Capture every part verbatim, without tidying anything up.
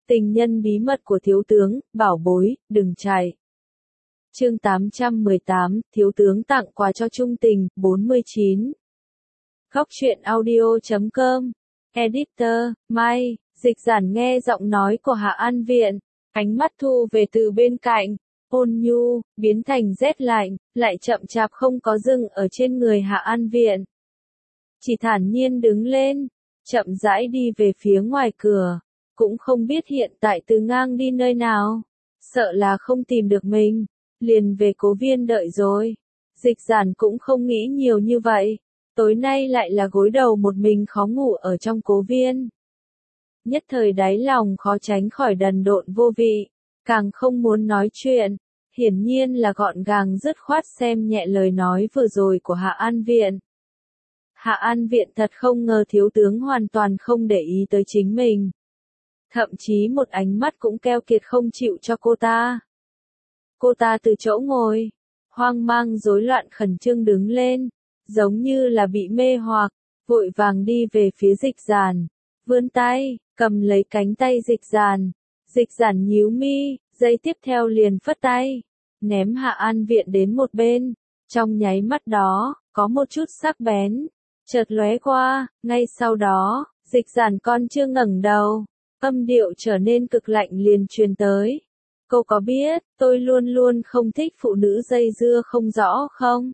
Tình nhân bí mật của thiếu tướng, bảo bối, đừng chạy. Chương tám trăm mười tám, thiếu tướng tặng quà cho trung tình, bốn mươi chín. Góc truyện audio chấm com. Editor, Mai, dịch giản nghe giọng nói của Hạ An Viện, ánh mắt thu về từ bên cạnh, ôn nhu, biến thành rét lạnh, lại chậm chạp không có dừng ở trên người Hạ An Viện. Chỉ thản nhiên đứng lên, chậm rãi đi về phía ngoài cửa, cũng không biết hiện tại Từ Ngang đi nơi nào, sợ là không tìm được mình, liền về Cố Viên đợi rồi. Dịch giản cũng không nghĩ nhiều như vậy, tối nay lại là gối đầu một mình khó ngủ ở trong Cố Viên. Nhất thời đáy lòng khó tránh khỏi đần độn vô vị, càng không muốn nói chuyện, hiển nhiên là gọn gàng dứt khoát xem nhẹ lời nói vừa rồi của Hạ An Viện. Hạ An Viện thật không ngờ thiếu tướng hoàn toàn không để ý tới chính mình. Thậm chí một ánh mắt cũng keo kiệt không chịu cho cô ta. Cô ta từ chỗ ngồi, hoang mang rối loạn khẩn trương đứng lên, giống như là bị mê hoặc, vội vàng đi về phía Dịch Giản, vươn tay, cầm lấy cánh tay Dịch Giản. Dịch Giản nhíu mi, giây tiếp theo liền phất tay, ném Hạ An Viện đến một bên. Trong nháy mắt đó, có một chút sắc bén, chợt lóe qua, ngay sau đó, Dịch Giản còn chưa ngẩng đầu, âm điệu trở nên cực lạnh liền truyền tới. Cô có biết, tôi luôn luôn không thích phụ nữ dây dưa không rõ không?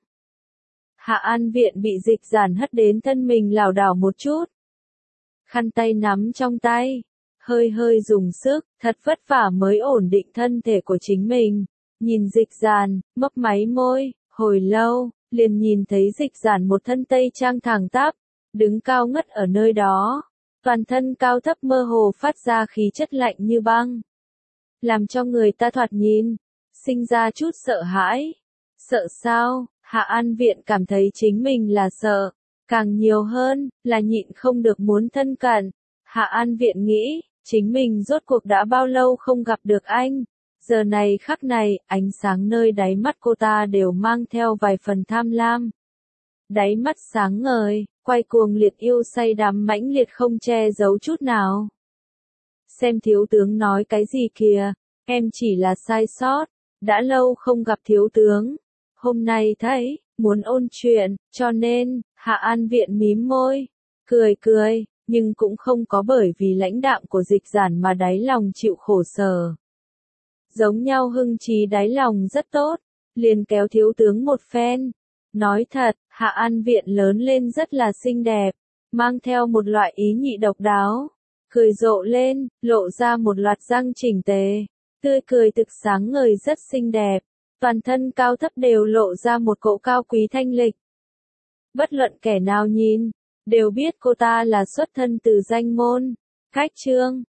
Hạ An Viện bị Dịch Giản hất đến thân mình lảo đảo một chút. Khăn tay nắm trong tay, hơi hơi dùng sức, thật vất vả mới ổn định thân thể của chính mình. Nhìn Dịch Giản, mấp máy môi, hồi lâu, liền nhìn thấy Dịch Giản một thân tây trang thẳng tắp, đứng cao ngất ở nơi đó. Toàn thân cao thấp mơ hồ phát ra khí chất lạnh như băng, làm cho người ta thoạt nhìn, sinh ra chút sợ hãi. Sợ sao? Hạ An Viện cảm thấy chính mình là sợ, càng nhiều hơn, là nhịn không được muốn thân cận. Hạ An Viện nghĩ, chính mình rốt cuộc đã bao lâu không gặp được anh. Giờ này khắc này, ánh sáng nơi đáy mắt cô ta đều mang theo vài phần tham lam. Đáy mắt sáng ngời, quay cuồng liệt yêu say đắm mãnh liệt không che giấu chút nào. Xem thiếu tướng nói cái gì kìa, em chỉ là sai sót, đã lâu không gặp thiếu tướng. Hôm nay thấy, muốn ôn chuyện, cho nên, Hạ An Viện mím môi, cười cười, nhưng cũng không có bởi vì lãnh đạm của Dịch Giản mà đáy lòng chịu khổ sở. Giống nhau hưng trí đáy lòng rất tốt, liền kéo thiếu tướng một phen. Nói thật, Hạ An Viện lớn lên rất là xinh đẹp, mang theo một loại ý nhị độc đáo, cười rộ lên, lộ ra một loạt răng chỉnh tề, tươi cười thực sáng ngời rất xinh đẹp, toàn thân cao thấp đều lộ ra một cỗ cao quý thanh lịch. Bất luận kẻ nào nhìn, đều biết cô ta là xuất thân từ danh môn, Cách Trương,